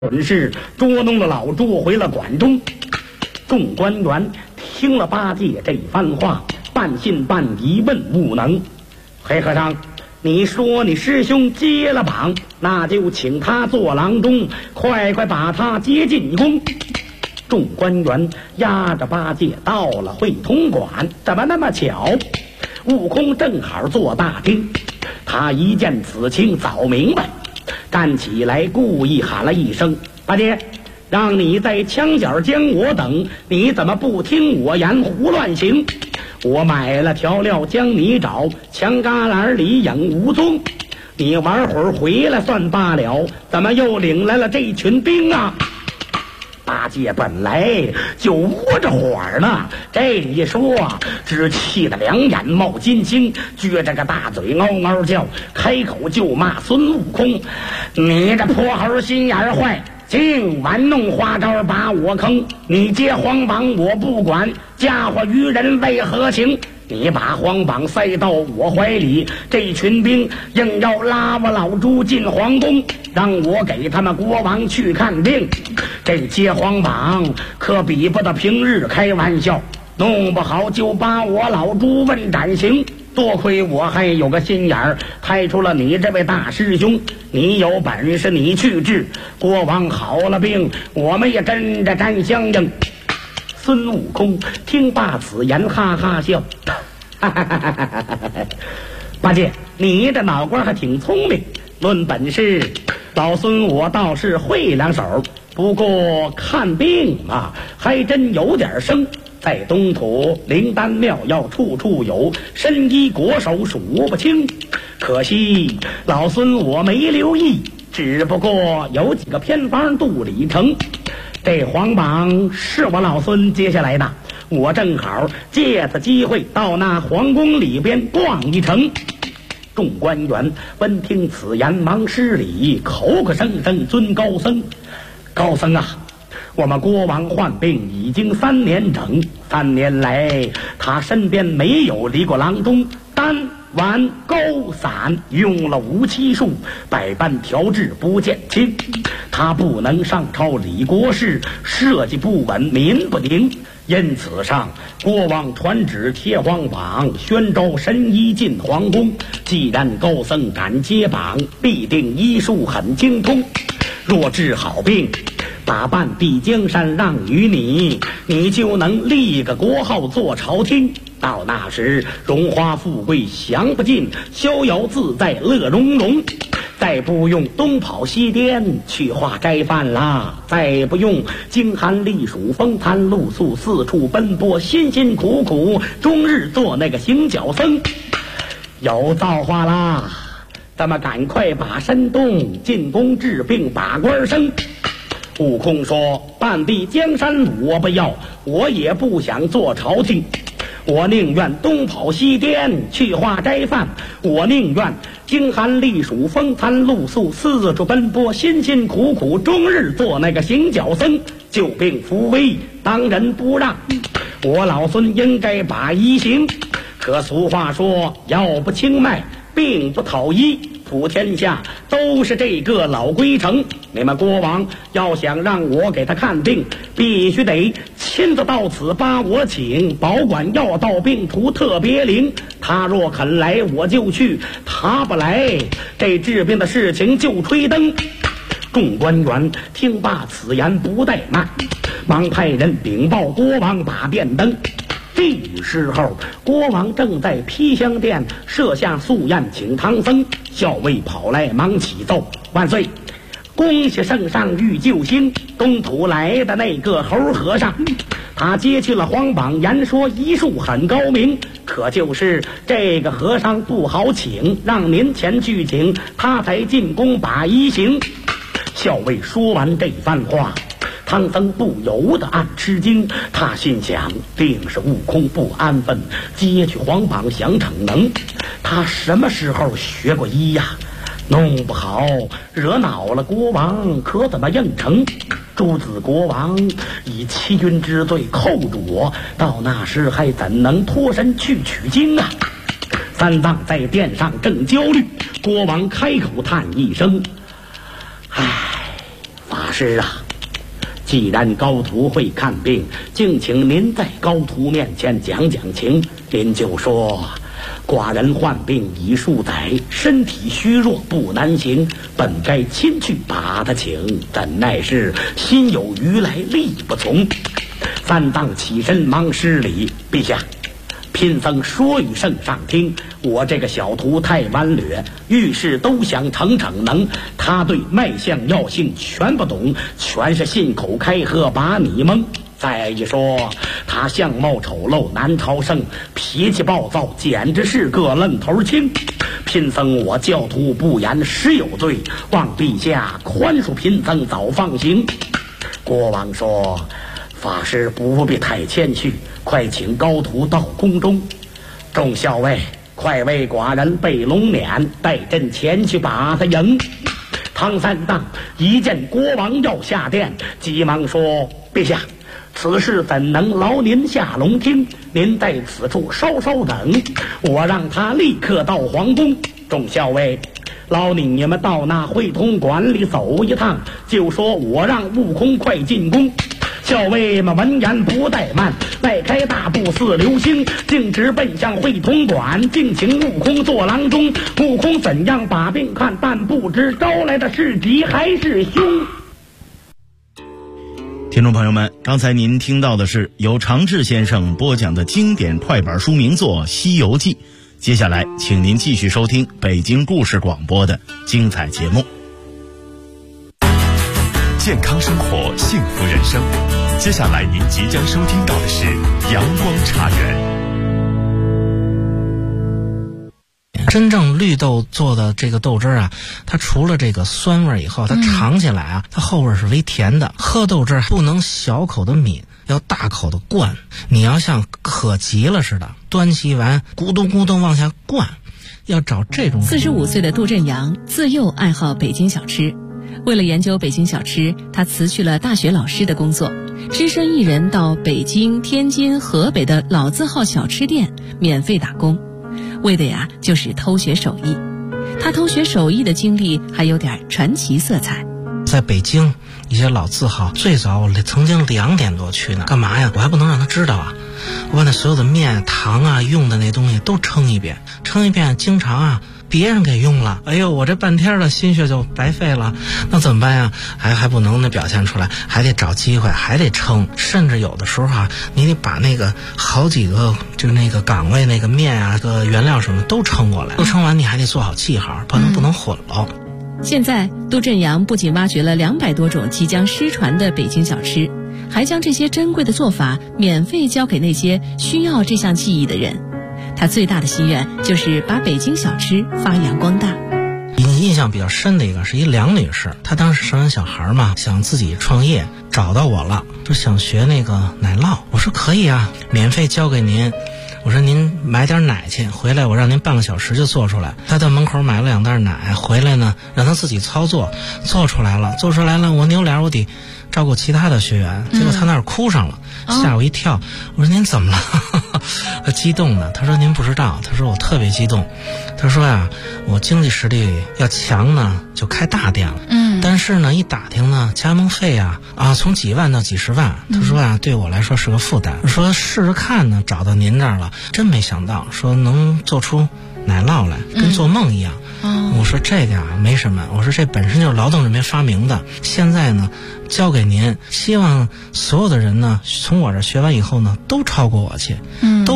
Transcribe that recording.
准是捉弄了老朱回了馆中。众官员听了八戒这番话，半信半疑，问悟能：黑和尚，你说你师兄接了榜，那就请他做郎中，快快把他接进宫。众官员押着八戒到了会同馆，怎么那么巧？悟空正好坐大厅，他一见此情早明白，站起来故意喊了一声：八戒，让你在墙角将我等，你怎么不听我言胡乱行？我买了调料将你找，墙旮旯里影无踪，你玩会儿回来算罢了，怎么又领来了这群兵啊？八戒本来就窝着火呢，这一说只气得两眼冒金星，撅着个大嘴嗷嗷叫，开口就骂孙悟空：你这泼猴心眼坏，竟玩弄花招把我坑，你接皇榜我不管，嫁祸于人为何情？你把皇榜塞到我怀里，这群兵硬要拉我老朱进皇宫，让我给他们国王去看病。这接皇榜可比不得平日开玩笑，弄不好就把我老朱问斩刑。多亏我还有个心眼儿，派出了你这位大师兄，你有本事你去治，国王好了病，我们也跟着沾香应。孙悟空听罢此言，哈哈笑，八戒，你这脑瓜还挺聪明，论本事，老孙我倒是会两手，不过看病嘛，还真有点生。在东土灵丹妙药处处有，神医国手数不清，可惜老孙我没留意，只不过有几个偏方肚里成。这皇榜是我老孙接下来的，我正好借此机会到那皇宫里边逛一程。众官员闻听此言，忙施礼，口口声声尊高僧。高僧啊，我们国王患病已经3年整，3年来他身边没有离过郎中，丹丸钩散用了57术，百般调治不见轻。他不能上朝理国事，社稷不稳，民不宁，因此上国王传旨贴皇榜，宣召神医进皇宫。既然高僧敢接榜，必定医术很精通，若治好病，把半壁江山让与你，你就能立个国号做朝廷。到那时荣华富贵享不尽，逍遥自在乐融融，再不用东跑西颠去化斋饭啦，再不用经寒历暑风餐露宿四处奔波，辛辛苦苦终日做那个行脚僧。有造化啦，咱们赶快把身动，进宫治病把官升。悟空说：半壁江山我不要，我也不想做朝廷，我宁愿东跑西颠去化斋饭，我宁愿经寒历暑风餐露宿四处奔波，辛辛苦苦终日做那个行脚僧，救病扶危当仁不让，我老孙应该把医行。可俗话说，药不清脉，病不讨医，普天下都是这个老规程。你们国王要想让我给他看病，必须得亲自到此把我请，保管药到病除特别灵。他若肯来我就去，他不来，这治病的事情就吹灯。众官员听罢此言不怠慢，忙派人禀报国王把便灯。这时候国王正在披香殿设下素宴请唐僧，校尉跑来忙启奏：万岁，恭喜圣上遇救星，东土来的那个猴和尚，他接去了皇榜，言说医术很高明，可就是这个和尚不好请，让您前去请，他才进宫把医行。校尉说完这番话，唐僧不由得暗吃惊，他心想，定是悟空不安分，接去皇榜想逞能。他什么时候学过医呀？弄不好惹恼了国王，可怎么应承？诸子国王以欺君之罪扣住我，到那时还怎能脱身去取经啊？三藏在殿上正焦虑，国王开口叹一声：唉，法法师啊，既然高徒会看病，敬请您在高徒面前讲讲情。您就说，寡人患病已数载，身体虚弱不难行，本该亲去把他请，怎奈是心有余来力不从。三藏起身忙施礼，陛下，贫僧说与圣上听，我这个小徒太顽劣，遇事都想逞能，他对脉象药性全不懂，全是信口开河把你蒙。再一说，他相貌丑陋难超胜，脾气暴躁，简直是个愣头青。贫僧我教徒不言实有罪，望陛下宽恕贫僧早放行。国王说，法师不必太谦虚，快请高徒到宫中。众校尉，快为寡人备龙辇，带朕前去把他迎。唐三藏一见国王要下殿，急忙说，陛下，此事怎能劳您下龙厅？您在此处稍稍等，我让他立刻到皇宫。众校尉，劳你们到那会通馆里走一趟，就说我让悟空快进宫。校尉们闻言不怠慢，迈开大步似流星，径直奔向会通馆，敬请悟空坐郎中。悟空怎样把病看，但不知招来的是吉还是凶。 听众朋友们，刚才您听到的是由常志先生播讲的经典快板书名作《西游记》。接下来请您继续收听北京故事广播的精彩节目。 健康生活，幸福人生。接下来您即将收听到的是阳光茶园。 真正绿豆做的这个豆汁啊，它除了这个酸味以后，它尝起来啊，它后味是微甜的。喝豆汁不能小口的抿，要大口的灌。你要像渴急了似的，端起完咕咚咕咚往下灌，要找这种。 45岁的杜振阳自幼爱好北京小吃，为了研究北京小吃，他辞去了大学老师的工作，只身一人到北京、天津、河北的老字号小吃店免费打工，为的呀就是偷学手艺。他偷学手艺的经历还有点传奇色彩。 在北京一些老字号，最早我曾经2点多去呢，干嘛呀？我还不能让他知道啊！我把那所有的面、糖啊、用的那东西都称一遍，经常啊别人给用了，哎呦，我这半天的心血就白费了，那怎么办呀？还不能表现出来，还得找机会，还得称，甚至有的时候啊，你得把那个好几个就是那个岗位那个面啊、个原料什么都称过来，都称完你还得做好记号，不能混了。 现在杜振阳不仅挖掘了200多种即将失传的北京小吃，还将这些珍贵的做法免费教给那些需要这项技艺的人。他最大的心愿就是把北京小吃发扬光大。 印象比较深的一个是一梁女士，她当时生完小孩嘛，想自己创业，找到我了，就想学那个奶酪。我说可以啊，免费教给您。我说您买点奶去，回来我让您半个小时就做出来。他到门口买了2袋奶，回来呢让他自己操作，做出来了，我扭脸我得照顾其他的学员，结果他那儿哭上了，吓我一跳。我说您怎么了？他激动的，他说您不知道，他说我特别激动，他说呀，我经济实力要强呢就开大店了，但是呢一打听呢加盟费啊从几万到几十万，他说啊对我来说是个负担，说试着看呢找到您这儿了，真没想到说能做出奶酪来，跟做梦一样。我说这个没什么，我说这本身就是劳动人民发明的，现在呢交给您，希望所有的人呢从我这学完以后呢都超过我去，都